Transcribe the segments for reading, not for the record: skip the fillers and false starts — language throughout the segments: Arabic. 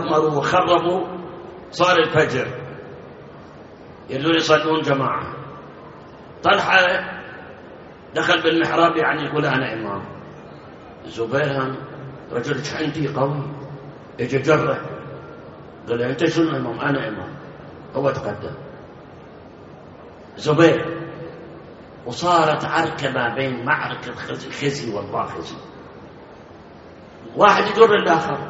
ودمروا وخربوا، صار الفجر يقولون يصلون جماعة. طلحة دخل بالمحراب يعني يقول أنا إمام. زبير هم رجل عندي قوي، اجى جره قال له أنت شنو إمام؟ أنا إمام. هو تقدم زبير، وصارت عركة ما بين معركة خزي والباخزي، واحد يجر الآخر.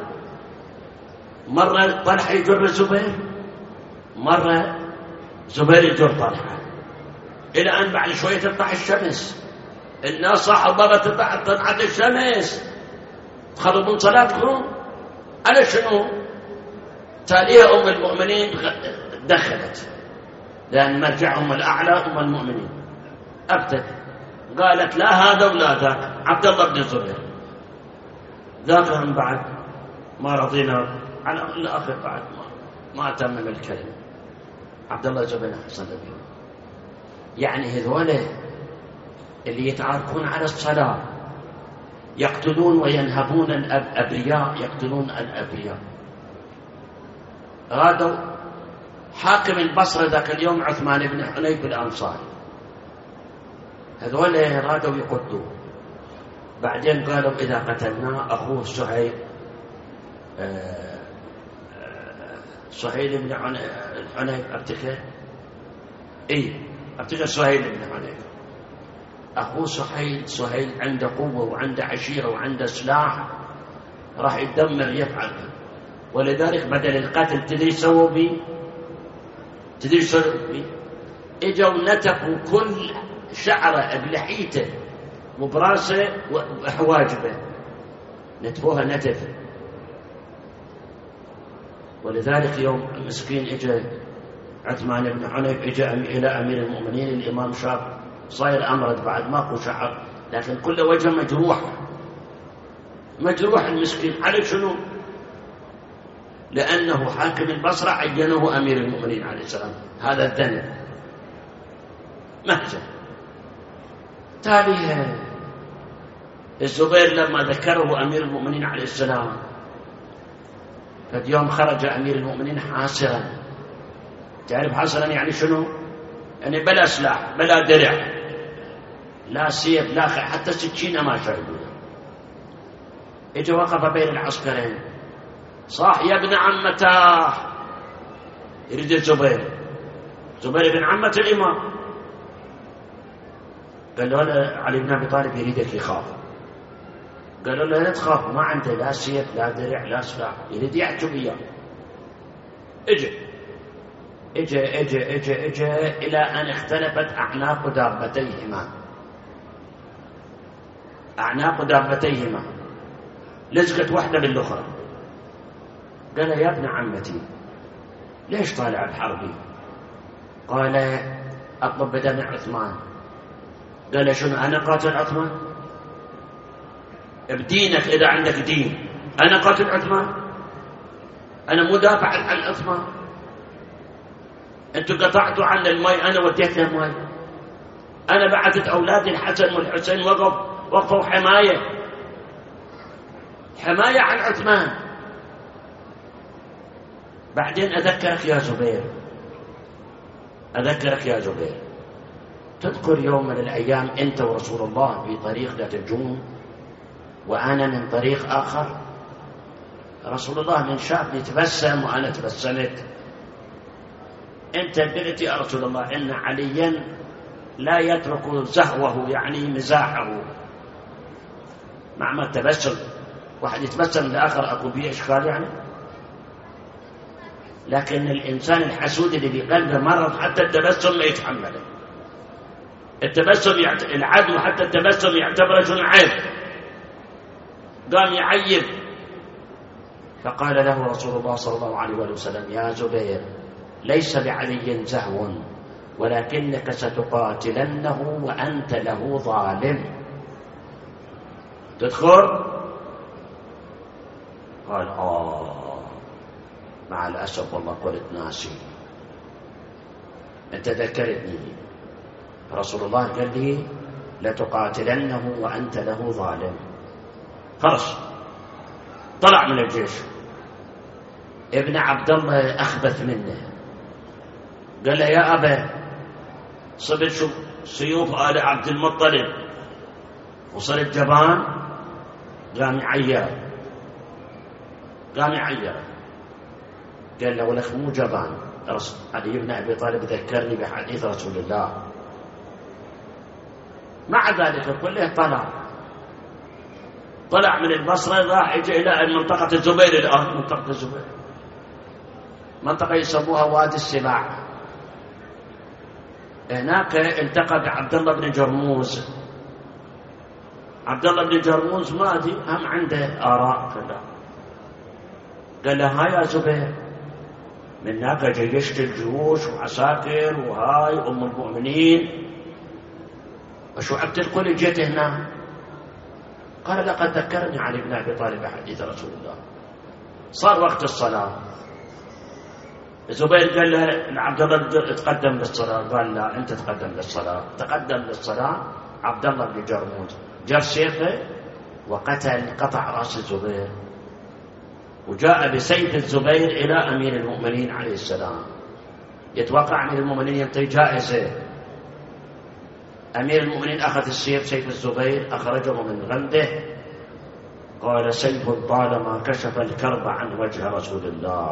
مرة طلحة يجر زبير، مرة زبير يجر طلحة، إلى أن بعد شوية تطلع الشمس. الناس صح ضربت طلعت الشمس، تخربون صلاتكم على شنو؟ تاليها أم المؤمنين دخلت، لأن مرجعهم الأعلى أم المؤمنين أبتت، قالت لا هذا ولا ذاك، عبد الله بن الزبير ذاك هم بعد ما رضينا على الآخر، بعد ما تمم الكلمة. عبد الله الزبير حسن النبي. يعني هذول اللي يتعاركون على الصلاة يقتلون وينهبون الأبرياء، يقتلون الأبرياء. غادوا حاكم البصرة ذاك اليوم عثمان بن حنيف الأنصاري، هذول رادوا يقتلوا. بعدين قالوا إذا قتلناه أخوه سهيل بن حنيف، أبتكر سهيل بن حنيف، أخوه سهيل عنده قوة وعنده عشيرة وعنده سلاح، راح يدمر يفعل. ولذلك بدل القتل تدري سووا بي، اجوا نتفوا كل شعره بلحيته وبراسه وحواجبه، نتفوها نتف. ولذلك يوم المسكين اجى عثمان بن حنيف اجى الى امير المؤمنين، الامام شاب صاير امرض بعد ماكو شعر، لكن كل وجه مجروح المسكين. على شنو؟ لأنه حاكم البصرة عينه أمير المؤمنين عليه السلام، هذا الذنب مهجة. تالي الزبير لما ذكره أمير المؤمنين عليه السلام، فاليوم خرج أمير المؤمنين حاسرا. تعرف حاسرا يعني شنو؟ يعني بلا سلاح بلا درع لا سيف لا حتى سكينة ما شاهدونه. اجى وقف بين العسكرين، صاح يا ابن عمته، يريد الزبير، زبير بن عمة الإمام. قال له علي بن أبي طالب يريدك يخاف. قالوا له لا تخاف، ما عنده لا سيف لا درع لا سلاح، يريد يعجب إياه. اجى إلى أن اختلفت أعناق دابتيهما، لزقت واحدة بالأخرى. قال يا ابن عمتي ليش طالع بحربي؟ قال أطلب بدم عثمان. قال شنو أنا قاتل عثمان؟ بدينك إذا عندك دين، أنا قاتل عثمان؟ أنا مدافع عن عثمان؟ أنتوا قطعتوا عن الماء، أنا وديت له ماء، أنا بعثت أولادي الحسن والحسين وقفوا حماية عن عثمان. بعدين أذكرك يا زبير، تذكر يوم من الأيام أنت ورسول الله في طريق ذات الجنون وأنا من طريق آخر، رسول الله من شافني تبسم وأنا تبسمت، أنت قلت يا رسول الله إن عليا لا يترك زهوه يعني مزاحه، مع ما تبسم واحد يتبسم لآخر أكو بيه إشكال يعني. لكن الإنسان الحسود اللي بقلبه مرض حتى التبسم ما يتحمله، التبسم العدو حتى التبسم يعتبره شنو عيب، قام يعيب. فقال له رسول الله صلى الله عليه وسلم يا زبير ليس بعلي زهو ولكنك ستقاتلنه وأنت له ظالم، تدخل؟ قال مع الأسف والله قلت ناسي، أنت ذكرتني. رسول الله قال لي لتقاتلنه وأنت له ظالم. خرج طلع من الجيش، ابن عبد الله أخبث منه، قال له يا أبا صبت سيوف آل عبد المطلب وصلت جبان، قام يعير قال له ولك مو جبان، علي بن أبي طالب ذكرني بحديث رسول الله. مع ذلك كله طلع من البصرة راح يجي إلى منطقة الزبير. الآن منطقة الزبير منطقة يسموها وادي السباع. هناك التقى بعبد الله بن جرموز. عبد الله بن جرموز ما أدري هم عنده آراء كذا. قال له هاي يا زبير من هناك جيشت الجيوش وعساكر وهاي أم المؤمنين وشو عبد الكل جيت هنا؟ قال لقد ذكرني علي بن أبي طالب حديث رسول الله. صار وقت الصلاة، الزبير قال له عبد الله تقدم للصلاة، قال لا أنت تقدم للصلاة. تقدم للصلاة عبد الله بن جرموز جر سيفه قطع رأس الزبير، وجاء بسيف الزبير إلى أمير المؤمنين عليه السلام. يتوقع أمير المؤمنين ينطي جائزة. أمير المؤمنين أخذ السيف، سيف الزبير، أخرجه من غمده، قال سيف طالما كشف الكرب عن وجه رسول الله.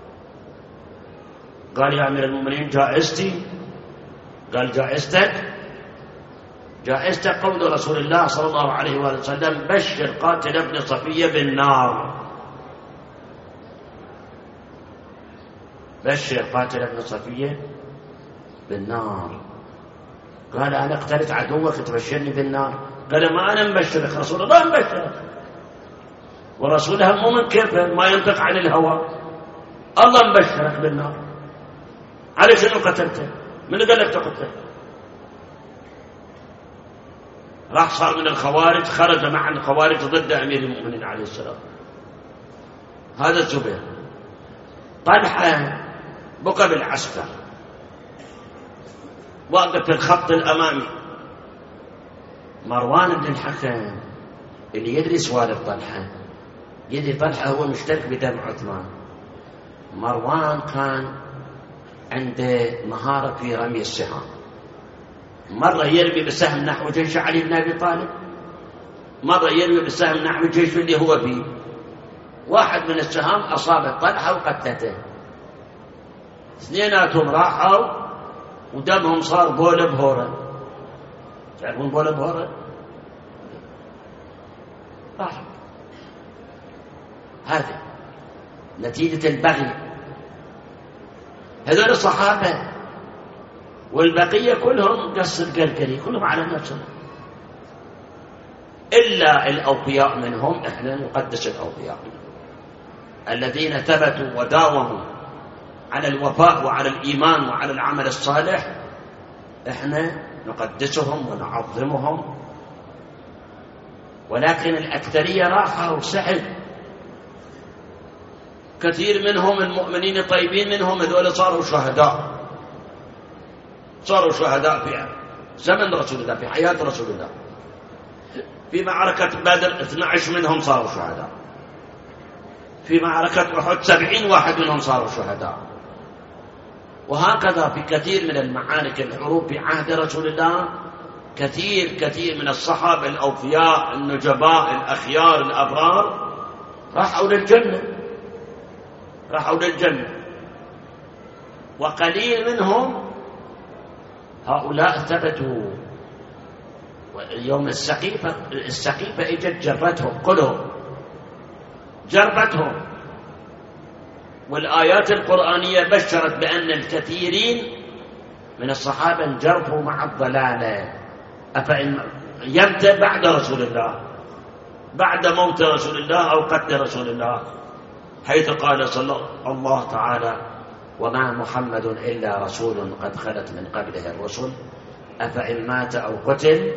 قال يا أمير المؤمنين جائزتي؟ قال جائزتك قول رسول الله صلى الله عليه وسلم بشر قاتل ابن صفية بالنار. بشر قاتل ابن صفية بالنار. قال أنا اقتلت عدوك تبشرني بالنار؟ قال ما أنا مبشرك، رسول الله مبشرك، ورسولها مو من كيفه ما ينطق عن الهوى، الله مبشرك بالنار. على شنو قتلته؟ من قال لك تقتله؟ راح صار من الخوارج، خرج مع الخوارج ضد أمير المؤمنين عليه السلام. هذا الزبير. طلحة بقى بالعسكر وقف في الخط الأمامي. مروان بن الحكم اللي يدري سوالف طلحة يدري طلحة هو مشترك بدم عثمان. مروان كان عنده مهارة في رمي السهام. مرة يرمي بسهم نحو جيش علي بن أبي طالب، مرة يرمي بسهم نحو الجيش اللي هو فيه. واحد من السهام أصاب طلحة وقتلته، اثنيناتهم راحوا ودمهم صار بول بهورة. تعرفون بول بهورة؟ راح. هذه نتيجة البغي. هذول الصحابة والبقية كلهم قص القرقري، كلهم على نفسهم، إلا الأوفياء منهم. إحنا نقدس الأوفياء الذين ثبتوا وداوموا على الوفاء وعلى الإيمان وعلى العمل الصالح، إحنا نقدسهم ونعظمهم. ولكن الأكثرية راحوا وسحب. كثير منهم المؤمنين الطيبين منهم هذول صاروا شهداء في زمن رسول الله، في حياة رسول الله. في معركة بدر 12 منهم صاروا شهداء. في معركة أحد 70 واحد منهم صاروا شهداء. وهكذا في كثير من المعارك الحروب في عهد رسول الله كثير من الصحابة الأوفياء النجباء الأخيار الأبرار راحوا للجنة. وقليل منهم هؤلاء ثبتوا. يوم السقيفة اجت جربتهم. والآيات القرآنية بشرت بأن الكثيرين من الصحابة انجرفوا مع الضلالة. أفإن يمت بعد رسول الله، بعد موت رسول الله أو قتل رسول الله، حيث قال صلى الله تعالى وما محمد إلا رسول قد خلت من قبله الرسل أفإن مات أو قتل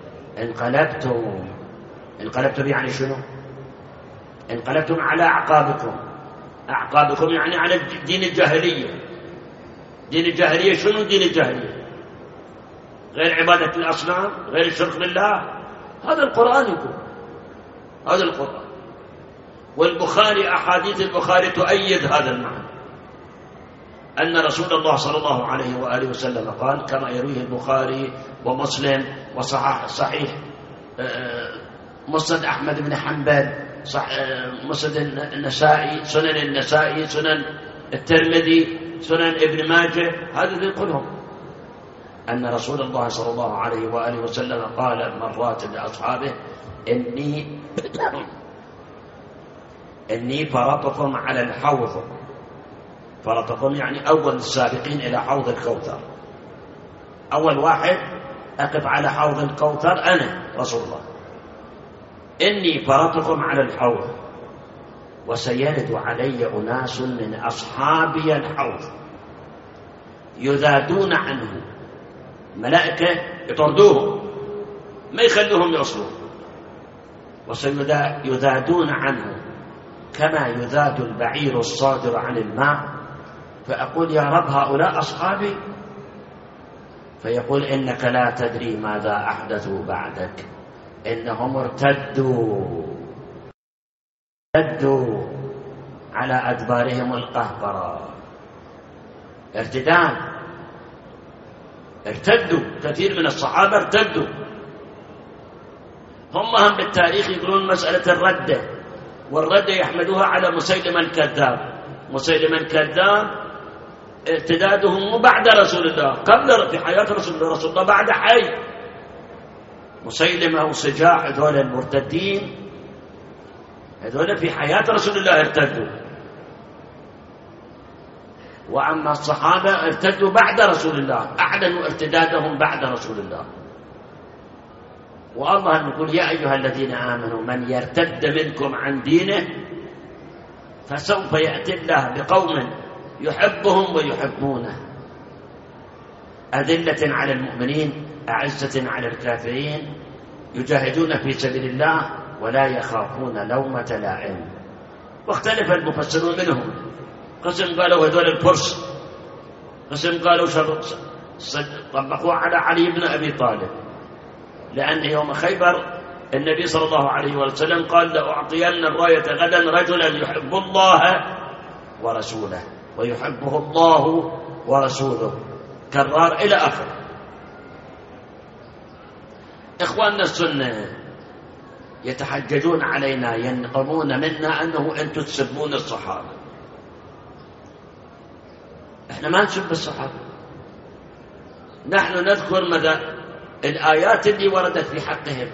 انقلبتم يعني شنو؟ انقلبتم على أعقابكم يعني على دين الجاهلية. دين الجاهلية شنو دين الجاهلية؟ غير عبادة الأصنام، غير الشرك بالله. هذا القرآن يقول، هذا القرآن. والبخاري أحاديث البخاري تؤيد هذا المعنى، أن رسول الله صلى الله عليه وآله وسلم قال كما يرويه البخاري ومسلم وصحيح مسند أحمد بن حنبل، مسند النسائي، سنن النسائي، سنن الترمذي، سنن ابن ماجه، هذه يقولهم أن رسول الله صلى الله عليه وآله وسلم قال مرات لأصحابه إني فرطكم على الحوض. فرطكم يعني أول السابقين إلى حوض الكوثر، أول واحد أقف على حوض الكوثر أنا رسول الله. إني فرطكم على الحوض وسيرد علي أناس من أصحابي الحوض يذادون عنه، ملائكة يطردوهم ما يخلوهم يوصلوا، وسيذادون عنه كما يذاد البعير الصادر عن الماء، فأقول يا رب هؤلاء أصحابي، فيقول إنك لا تدري ماذا أحدثوا بعدك، إنهم ارتدوا على أدبارهم القهقرة، ارتداد، ارتدوا، كثير من الصحابة ارتدوا. هم بالتاريخ يقولون مسألة الردة، والردة يحمدوها على مسيلمة الكذاب. مسيلمة الكذاب ارتداده مو بعد رسول الله، قبل في حياة رسول الله بعد حي. مسيلمة وسجاع هذول المرتدين هذول في حياة رسول الله ارتدوا، وأما الصحابة ارتدوا بعد رسول الله، أعلنوا ارتدادهم بعد رسول الله. والله نقول يا أيها الذين آمنوا من يرتد منكم عن دينه فسوف يأتي الله بقوم يحبهم ويحبونه، أذلة على المؤمنين أعزة على الكافرين، يجاهدون في سبيل الله ولا يخافون لومة لائم. واختلف المفسرون منهم، قسم قالوا هذول الفرس، قسم قالوا طبقوا على علي بن أبي طالب، لأن يوم خيبر النبي صلى الله عليه وسلم قال لأعطين الراية غدا رجلا يحب الله ورسوله ويحبه الله ورسوله، كرار إلى آخر. إخواننا السنة يتحججون علينا، ينقمون منا أنه أنتم تسبون الصحابة. إحنا ما نسب الصحابة، نحن نذكر مدى الآيات اللي وردت في حقهم،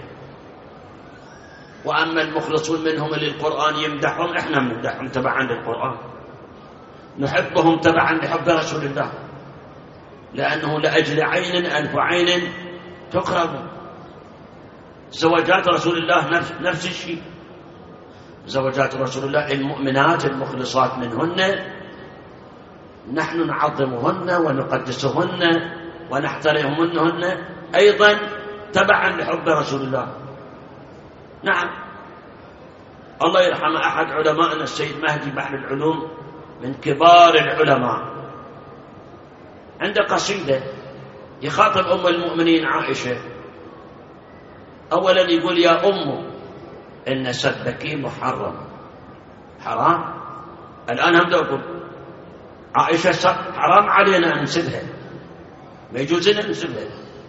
وأما المخلصون منهم اللي القرآن يمدحهم إحنا نمدحهم تبعا للقرآن، نحبهم تبعا لحب رسول الله، لأنه لأجل عين ألف عين تقرب. زوجات رسول الله نفس الشيء، زوجات رسول الله المؤمنات المخلصات منهن نحن نعظمهن ونقدسهن ونحترمهن أيضا تبعا لحب رسول الله. نعم، الله يرحم أحد علمائنا السيد مهدي بحر العلوم من كبار العلماء، عنده قصيدة يخاطب أم المؤمنين عائشة. أولا يقول يا أم إن سبك محرم، حرام. الآن هم أقول عائشة حرام علينا أن نسبها، ما يجوز لنا نسبها.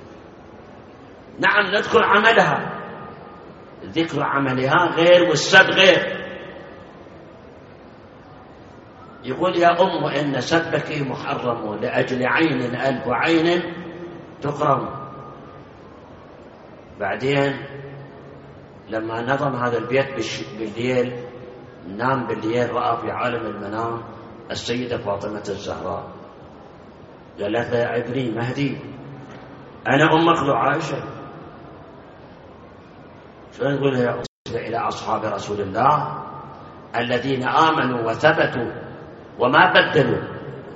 نعم نذكر عملها، ذكر عملها غير والسب غير. يقول يا أم إن سبك محرم لأجل عين ألف عين تكرم. بعدين لما نظم هذا البيت بالليل، نام بالليل، رأى في عالم المنام السيدة فاطمة الزهراء، قالت له يا عبري مهدي أنا أمك لو عائشة. شو نقول يا إلى أصحاب رسول الله الذين آمنوا وثبتوا وما بدلوا.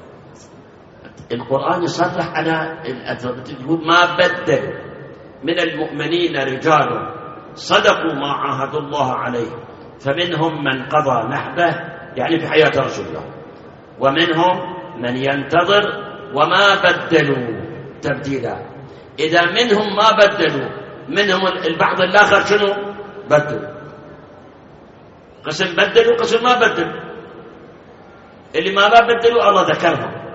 القرآن يصرح على يقول ما بدلوا، من المؤمنين رجال صدقوا ما عاهدوا الله عليه، فمنهم من قضى نحبه يعني في حياة رسول الله، ومنهم من ينتظر وما بدلوا تبديلا. إذا منهم ما بدلوا، منهم البعض الآخر شنو بدلوا. قسم بدلوا قسم ما بدلوا. اللي ما بدلوا الله ذكرهم،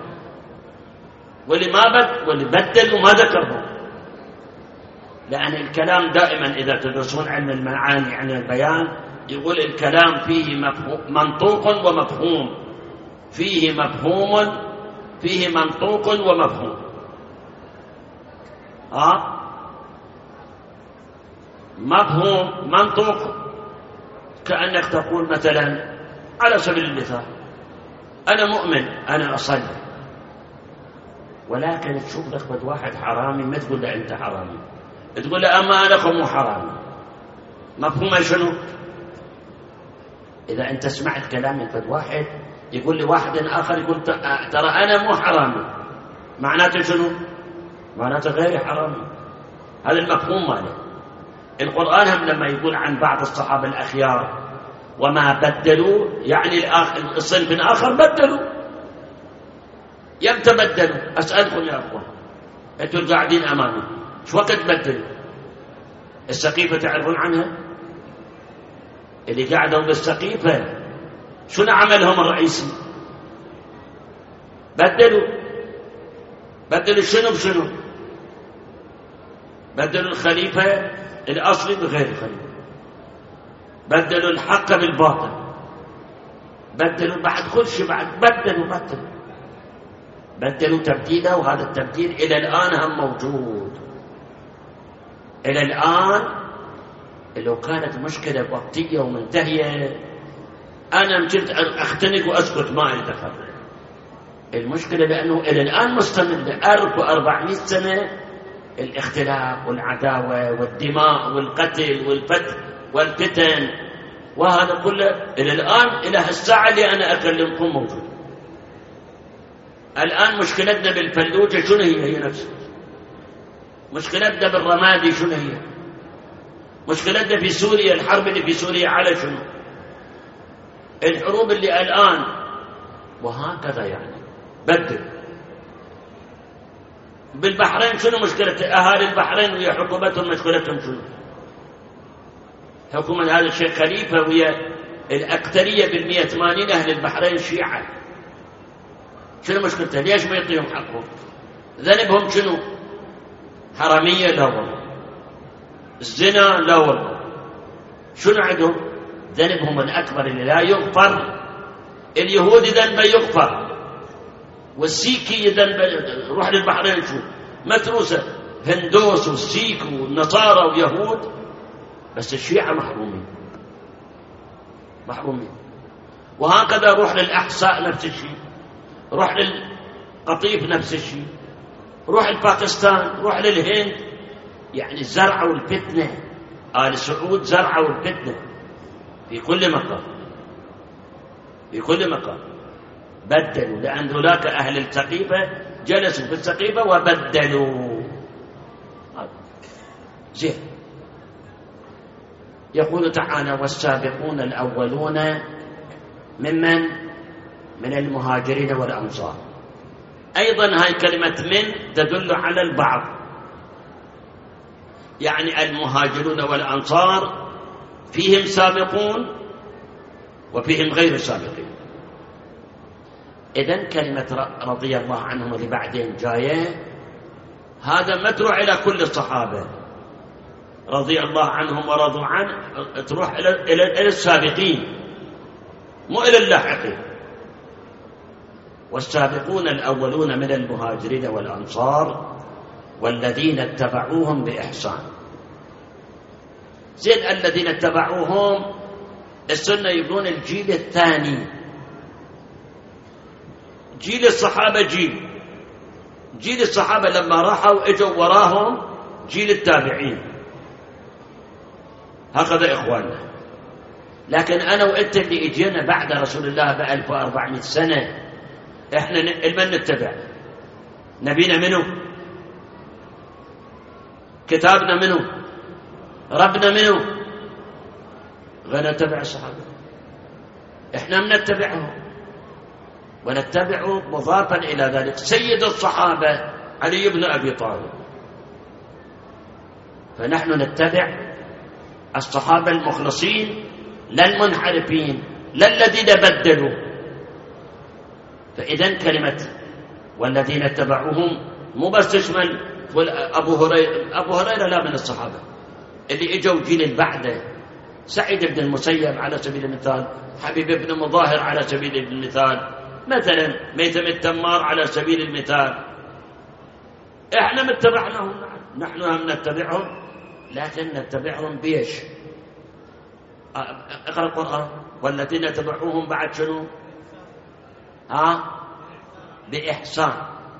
واللي بدلوا ما ذكرهم. لأن الكلام دائما إذا تدرسون علم المعاني عن البيان يقول الكلام فيه منطوق ومفهوم، فيه منطوق ومفهوم. مفهوم منطوق كأنك تقول مثلا على سبيل المثال أنا مؤمن أنا أصلي، ولكن تشوف لك بد واحد حرامي ما تقول له أنت حرامي، تقول له أما أنا مو حرامي. مفهوم شنو؟ إذا أنت سمعت كلام بد واحد يقول لي واحد آخر يقول ترى أنا مو حرامي، معناته شنو؟ معناته غير حرامي. هذا المفهوم ماله. القرآن هم لما يقول عن بعض الصحابة الأخيار وما بدلوا، يعني الصنف الآخر بدلوا. يمتى بدلوا؟ أسألكم يا أخوان، أنتم قاعدين أمامي شو وقت بدلوا؟ السقيفة تعرفون عنها؟ اللي قاعدوا بالسقيفة شنو عملهم الرئيسي؟ بدلوا شنو بشنو؟ بدلوا الخليفة الأصلي بغير الخليفة، بدلوا الحق بالباطل، بدلوا بعد كل شيء، بعد بدلوا تبديله. وهذا التبديل إلى الآن هم موجود. إلى الآن لو كانت مشكلة وقتية ومنتهية أنا كنت أختنق وأسكت ما أتدخل. المشكلة لأنه إلى الآن مستمر 1400 سنة الاختلاف والعداوة والدماء والقتل والفتن، وهذا كله إلى الآن إلى هالساعة اللي أنا أكلمكم موجود. الآن مشكلتنا بالفلوجة شنو هي نفسها؟ مشكلتنا بالرمادي شنو هي؟ مشكلتنا في سوريا، الحرب اللي في سوريا على شنو؟ الحروب اللي الآن، وهكذا يعني بدل. بالبحرين شنو مشكلة أهالي البحرين ويا حكومتهم؟ مشكلتهم شنو؟ حكومة هذا الشيخ خليفة ويا الأكثرية بال180 أهل البحرين شيعة، شنو مشكلته؟ ليش ما يعطيهم حقهم؟ ذنبهم شنو؟ حرامية؟ لا والله. الزنا؟ لا والله. شنو عندهم؟ ذنبهم الأكبر اللي لا يغفر. اليهودي ذنبه يغفر، والسيكي ذنبه، روح للبحرين شو متروسة، هندوس والسيك والنصارى ويهود، بس الشيعة محرومين. وهكذا روح للأحساء نفس الشيء، روح للقطيف نفس الشيء، روح لباكستان، روح للهند. يعني زرعوا الفتنة، آل سعود زرعوا الفتنة في كل مكان. بدلوا، لأن ذولاك أهل السقيفة جلسوا في السقيفة وبدلوا. زين. يقول تعالى والسابقون الأولون من المهاجرين والأنصار. أيضا هاي كلمة من تدل على البعض، يعني المهاجرون والأنصار فيهم سابقون وفيهم غير سابقين. إذن كلمة رضي الله عنهم اللي بعدين جاية هذا ما تروح إلى كل الصحابة رضي الله عنهم ورضوا عنه، تروح إلى السابقين مو إلى اللاحقين. والسابقون الأولون من المهاجرين والأنصار والذين اتبعوهم بإحسان. زين، الذين اتبعوهم السنة يقولون الجيل الثاني. جيل الصحابة جيل الصحابة لما راحوا اجوا وراهم جيل التابعين، هكذا إخواننا. لكن أنا وأنت اللي اجينا بعد رسول الله ب1400 سنة، إحنا المن نتبع؟ نبينا منه؟ كتابنا منه؟ ربنا منه؟ غير نتبع الصحابة. إحنا منتبعهم ونتبع مضافا إلى ذلك سيد الصحابة علي بن أبي طالب. فنحن نتبع الصحابة المخلصين لا المنحرفين، لا الذين بدلوا. فإذن كلمة والذين اتبعوهم مو بس تشمل أبو هريرة لا من الصحابة اللي اجوا جيل بعده، سعيد بن المسيب على سبيل المثال، حبيب بن مظاهر على سبيل المثال، مثلا ميثم التمار على سبيل المثال. احنا متبعناهم، نحن هم نتبعهم، لكن نتبعهم بيش؟ اقرأ القرآن. والذين اتبعوهم بعد شنو؟ بإحسان.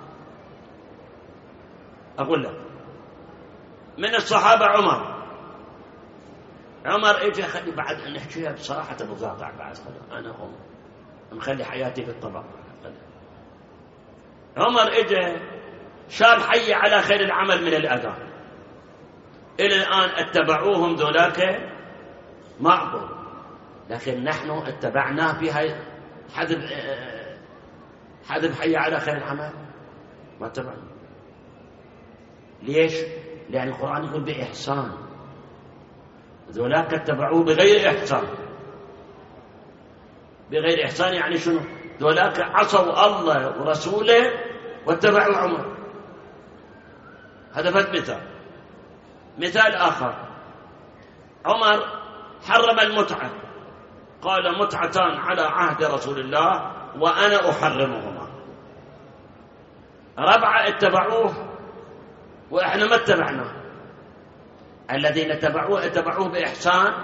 أقول لك من الصحابة عمر اجى، خلي بعد نحكيها بصراحة بقاطع بعد، أنا نخلي حياتي بالطبع. عمر اجى شال حي على خير العمل من الأذان، إلى الآن اتبعوهم ذولاك معقول، لكن نحن اتبعناه في هاي حذف حي على خير العمل، ما اتبعنا. ليش؟ لأن القرآن يقول بإحسان، ذولاك اتبعوه بغير إحسان. بغير إحسان يعني شنو؟ ذولاك عصوا الله ورسوله واتبعوا عمر. هذا فد مثال آخر. عمر حرم المتعة، قال متعتان على عهد رسول الله وأنا أحرمهما. ربعة اتبعوه وإحنا ما اتبعناه. الذين اتبعوه بإحسان.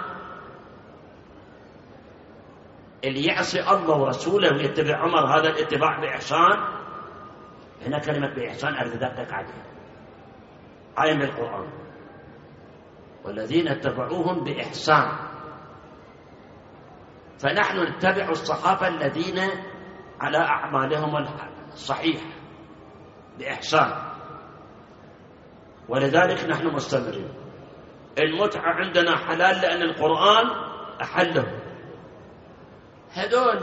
اللي يعصي الله ورسوله ويتبع عمر، هذا الاتباع بإحسان. هنا كلمة بإحسان أريد أدقق عليها، آية من القرآن، والذين اتبعوهم بإحسان. فنحن نتبع الصحابة الذين على أعمالهم الصحيحة بإحسان، ولذلك نحن مستمرين. المتعة عندنا حلال لأن القرآن أحله. هذول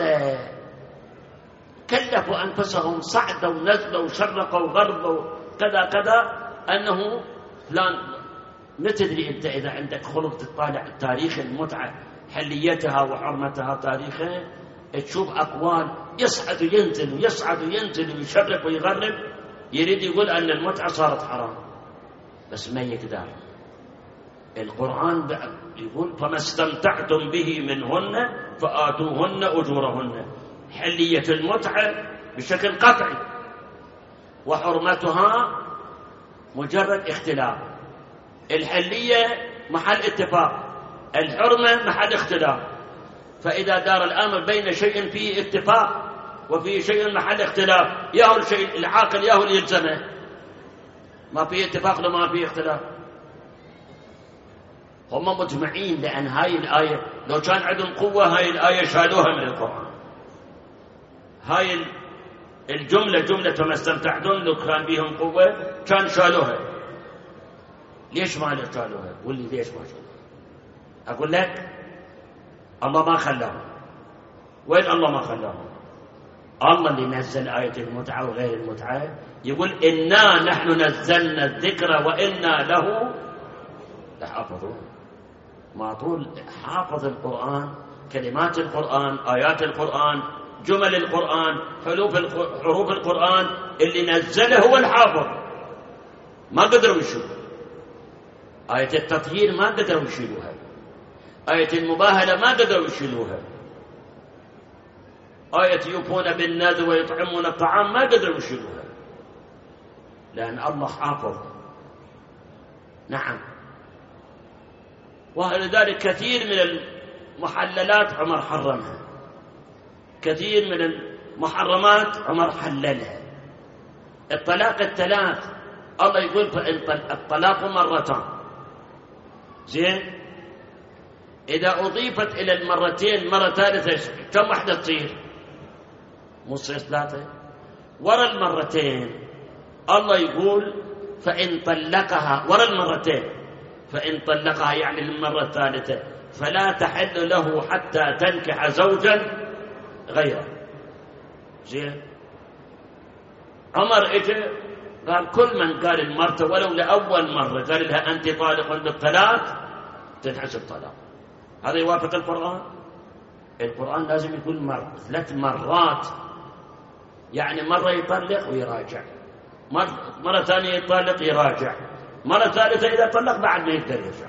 كلفوا أنفسهم، صعدوا ونزلوا وشرقوا وغربوا كذا كذا، أنه فلان. ما تدري أنت إذا عندك خلق تطالع تاريخ المتعة، حليتها وحرمتها، تاريخها، تشوف أقوال يصعد وينزل ويصعد وينزل ويشرق ويغرب، يريد يقول أن المتعة صارت حرام، بس ما يقدر. القرآن يقول فما استمتعتم به منهن فآتوهن أجورهن. حلية المتعة بشكل قطعي، وحرمتها مجرد اختلاف. الحلية محل اتفاق، الحرمة محل اختلاف. فإذا دار الأمر بين شيء فيه اتفاق وفيه شيء محل اختلاف، ياهو الشيء العاقل ياهو اللي يلزمه. ما فيه اتفاق لما فيه اختلاف. هم مجمعين، لأن هاي الآية لو كان عندهم قوة هاي الآية شالوها من القرآن. هاي الجملة جملة فما استمتعتم لو كان بيهم قوة كان شالوها. ليش ما شالوها؟ قول لي ليش ما شالوها؟ أقول لك الله ما خلاهم. وين الله ما خلاهم؟ الله اللي نزل آية المتعة وغير المتعة، يقول إنا نحن نزلنا الذكر وإنا له لحافظون. ما طول حافظ القرآن، كلمات القرآن، آيات القرآن، جمل القرآن، حروف القرآن، اللي نزله هو الحافظ. ما قدروا يشيلوها. آية التطهير ما قدروا يشيلوها. آية المباهلة ما قدروا يشيلوها. آية يوفون بالنذر ويطعمون الطعام ما قدروا يشيلوها، لأن الله حافظ. نعم. ولذلك كثير من المحللات عمر حرمها، كثير من المحرمات عمر حللها. الطلاق الثلاث الله يقول الطلاق مرتان، زين. إذا أضيفت إلى المرتين مرة ثالثة كم واحدة تصير؟ مو تصير ثلاثة؟ ورا المرتين الله يقول فإن طلقها، ورا المرتين فإن طلقها يعني المرة الثالثة فلا تحل له حتى تنكح زوجا غيره. زين. عمر اجى قال كل من قال المرأة ولو لأول مرة قال لها أنت طالق بالثلاث تنحسب طلاق. هذا يوافق القرآن؟ القرآن لازم يكون 3 مرات، يعني مرة يطلق ويراجع، مرة ثانية يطلق يراجع، مرة ثالثة إذا طلق بعد ما يقدر يرجع.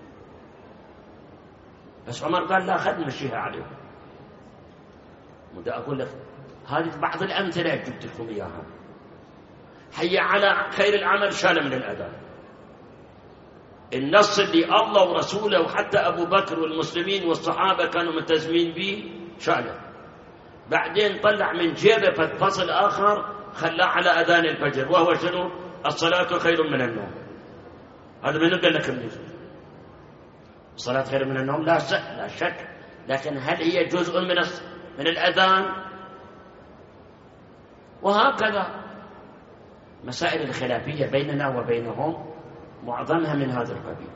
بس عمر قال لا، خذ مشيها عليهم. وده أقول لك هذه بعض الأمثلة جبت لكم إياها. حي على خير العمل شال من الأذان. النص اللي الله ورسوله وحتى أبو بكر والمسلمين والصحابة كانوا ملتزمين به شاله. بعدين طلع من جيبه فصل آخر خلاه على أذان الفجر، وهو شنو؟ الصلاة خير من النوم. هذا من قال لك الصلاة خير من النوم؟ لا شك، لكن هل هي جزء من الأذان؟ وهكذا مسائل الخلافية بيننا وبينهم معظمها من هذا القبيل.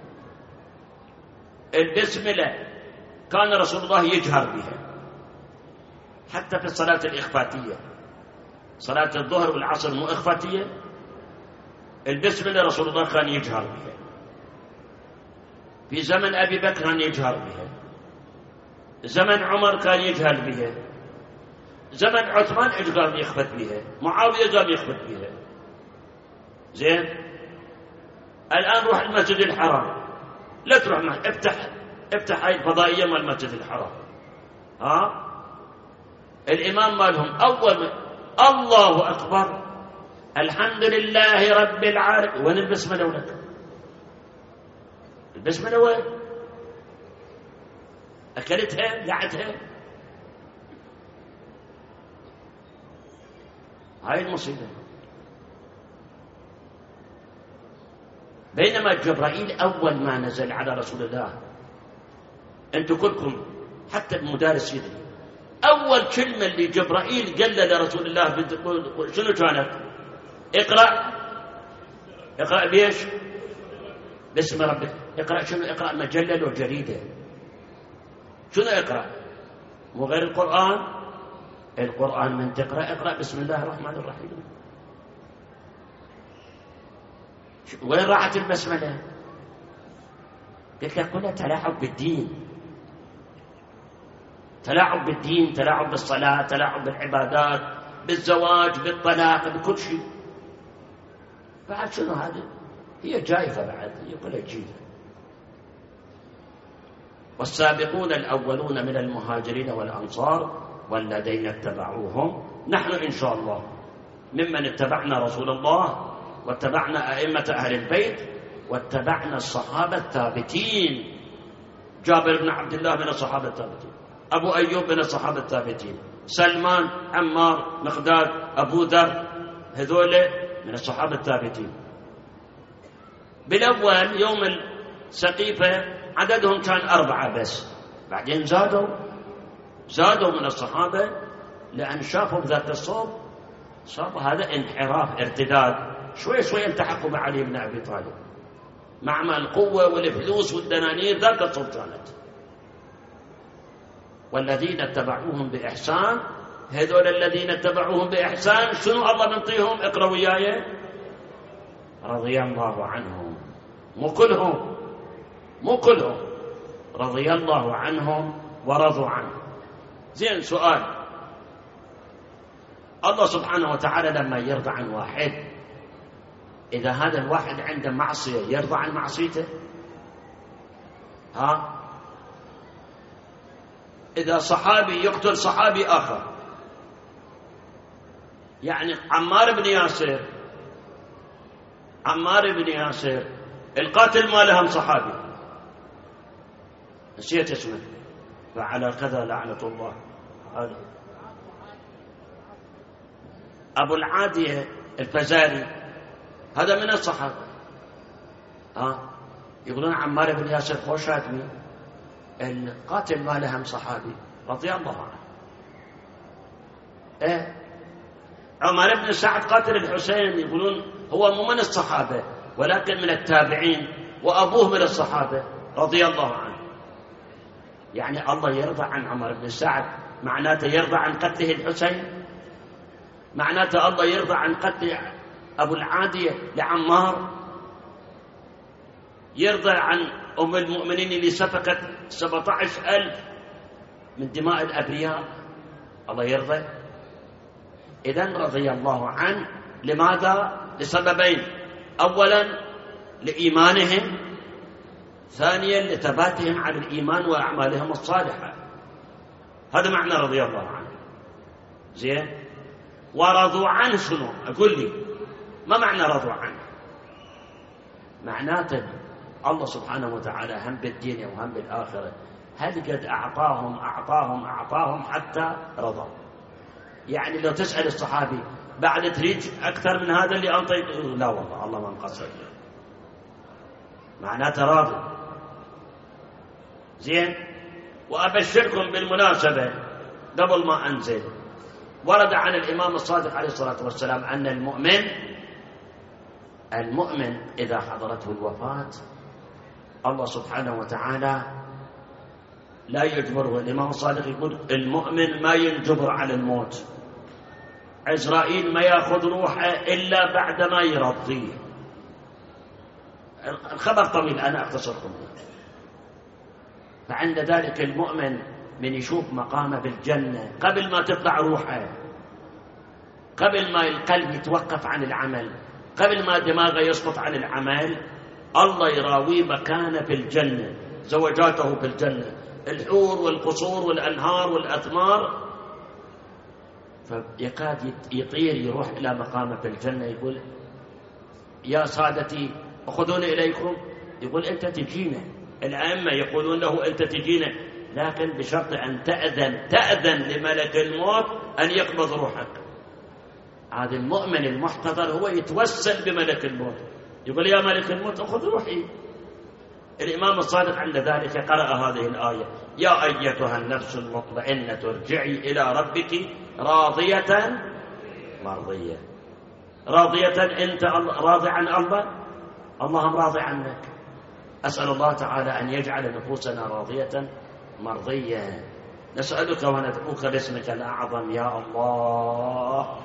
البسملة كان رسول الله يجهر بها حتى في الصلاة الإخفاتية، صلاة الظهر والعصر مو إخفاتية، البسملة رسول الله كان يجهر بها. في زمن أبي بكر كان يجهر بها، زمن عمر كان يجهر بها، زمن عثمان قام يخفت بها، معاوية قام يخفت بها. زين، الآن روح المسجد الحرام، لا تروح معه، افتح هاي الفضائية مال المسجد الحرام. الإمام مالهم أول الله أكبر الحمد لله رب العالمين، وين البسملة ولك؟ البسملة وين؟ أكلتها؟ قعدتها؟ هاي المصيبة. بينما جبرائيل أول ما نزل على رسول الله، أنتم كلكم حتى المدارس يدري أول كلمة اللي جبرائيل قال لرسول الله شنو كانت؟ اقرأ بيش؟ باسم ربك. اقرأ شنو؟ اقرأ مجلة وجريدة. شنو اقرأ؟ مو غير القرآن؟ القرآن من تقرأ اقرأ بسم الله الرحمن الرحيم. وين راحت البسملة؟ قلت لك كلها تلاعب بالدين، تلاعب بالدين، تلاعب بالصلاة، تلاعب بالعبادات، بالزواج، بالطلاق، بكل شيء. بعد شنو هذا؟ هي جائفة، بعد هي كلها جيفة. والسابقون الأولون من المهاجرين والأنصار والذين اتبعوهم، نحن إن شاء الله ممن اتبعنا رسول الله واتبعنا أئمة أهل البيت واتبعنا الصحابة الثابتين. جابر بن عبد الله من الصحابة الثابتين، أبو أيوب من الصحابة الثابتين، سلمان، عمار، مقداد، أبو ذر، هذول من الصحابة الثابتين. بالأول يوم السقيفة عددهم كان 4 بس، بعدين زادوا من الصحابة لأن شافوا بذات الصوب صار هذا انحراف، ارتداد، شوي التحقوا بعلي بن أبي طالب مع القوة والفلوس والدنانير، ذات الصوب كانت. والذين اتبعوهم بإحسان، هذول الذين اتبعوهم بإحسان شنو الله منطيهم؟ اقرأوا وياي، رضي الله عنهم. مو كلهم رضي الله عنهم ورضوا عنه. زين، سؤال، الله سبحانه وتعالى لما يرضى عن واحد، إذا هذا الواحد عنده معصية يرضى عن معصيته؟ إذا صحابي يقتل صحابي آخر، يعني عمار بن ياسر القاتل ما لهم صحابي، نسيت اسمه، فعلى كذا لعنة الله. هذا أبو العادية الفزاري، هذا من الصحابة. يقولون عمار بن ياسر خوش آدمي، القاتل ما لهم صحابي رضي الله عنه. عمر بن سعد قاتل الحسين، يقولون هو مو من الصحابة ولكن من التابعين، وأبوه من الصحابة رضي الله عنه. يعني الله يرضى عن عمر بن سعد معناته يرضى عن قتله الحسين، معناته الله يرضى عن قتل أبو العادية لعمار، يرضى عن أم المؤمنين اللي سفكت 17,000 من دماء الأبرياء الله يرضى. إذن رضي الله عنه. لماذا؟ لسببين: أولا لإيمانهم، ثانيا لثباتهم على الإيمان وأعمالهم الصالحة. هذا معنى رضي الله عنه. زين. ورضوا عنه شنو؟ أقول لي ما معنى رضوا عنه؟ معناته الله سبحانه وتعالى هم بالدين وهم بالآخرة هل قد أعطاهم حتى رضوا. يعني لو تسأل الصحابي بعد تريد أكثر من هذا اللي أنطيت، لا والله الله ما مقصر، معناته راضي. زين. وأبشركم بالمناسبة قبل ما أنزل، ورد عن الإمام الصادق عليه الصلاة والسلام أن المؤمن إذا حضرته الوفاة الله سبحانه وتعالى لا يجبره. الإمام الصادق يقول المؤمن ما ينجبر على الموت، عزرائيل ما يأخذ روحه إلا بعد ما يرضيه. الخبر طويل أنا أختصركم. فعند ذلك المؤمن من يشوف مقامه بالجنة قبل ما تطلع روحه، قبل ما القلب يتوقف عن العمل، قبل ما دماغه يسقط عن العمل، الله يراوي مكانه في الجنة، زوجاته في الجنة، الحور والقصور والأنهار والأثمار. فيكاد يطير يروح إلى مقامه في الجنة، يقول يا سادتي أخذوني إليكم. يقول أنت تجينا. الأئمة يقولون له أنت تجينا، لكن بشرط أن تأذن لملك الموت أن يقبض روحك. هذا المؤمن المحتضر هو يتوسل بملك الموت، يقول يا ملك الموت أخذ روحي. الإمام الصادق عند ذلك قرأ هذه الآية: يا أيتها النفس المطمئنة ارجعي إلى ربك راضية مرضية. راضية، أنت راضي عن الله، الله راضي عنك. أسأل الله تعالى أن يجعل نفوسنا راضية مرضية. نسألك وندعوك باسمك الأعظم يا الله.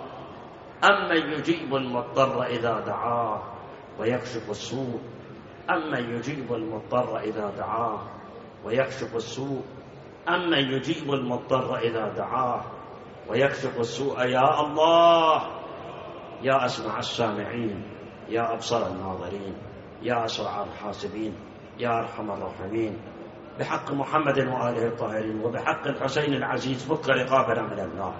أمن يجيب المضطر إذا دعاه ويكشف السوء، أمن يجيب المضطر إذا دعاه ويكشف السوء، أمن يجيب المضطر إذا دعاه ويكشف السوء. يا الله، يا أسمع السامعين، يا أبصر الناظرين، يا أسرع الحاسبين، يا أرحم الراحمين. بحق محمد وآله الطاهرين وبحق الحسين العزيز فك رقابنا من النار.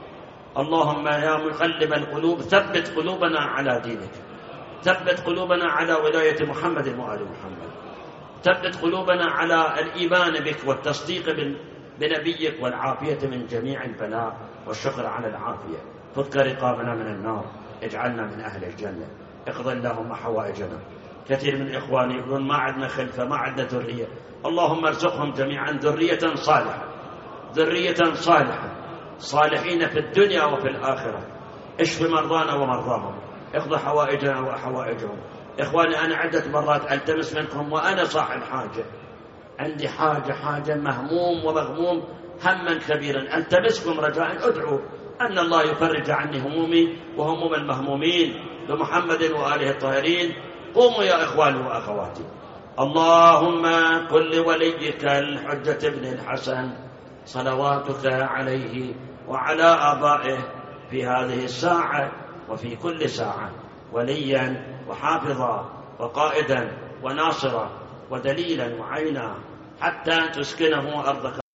اللهم يا مقلب القلوب ثبت قلوبنا على دينك، ثبت قلوبنا على ولاية محمد وآل محمد، ثبت قلوبنا على الإيمان بك والتصديق بنبيك والعافية من جميع البلاء والشكر على العافية. فك رقابنا من النار، اجعلنا من أهل الجنة. اقضي اللهم حوائجنا. كثير من إخواني يقولون ما عندنا خلفة، ما عندنا ذرية. اللهم ارزقهم جميعا ذرية صالحة، ذرية صالحة، صالحين في الدنيا وفي الآخرة. اشف مرضانا ومرضاهم، اقضي حوائجنا وحوائجهم. إخواني أنا عدة مرات ألتمس منكم وأنا صاحب حاجة، عندي حاجة مهموم ومغموم هما كبيرا، ألتمسكم رجاء ادعوا أن الله يفرج عني همومي وهموم المهمومين بمحمد وآله الطاهرين. قوموا يا إخواني وأخواتي. اللهم قل لوليك الحجة بن الحسن صلواتك عليه وعلى آبائه في هذه الساعة وفي كل ساعة وليا وحافظا وقائدا وناصرا ودليلا وعينا، حتى تسكنه أرضك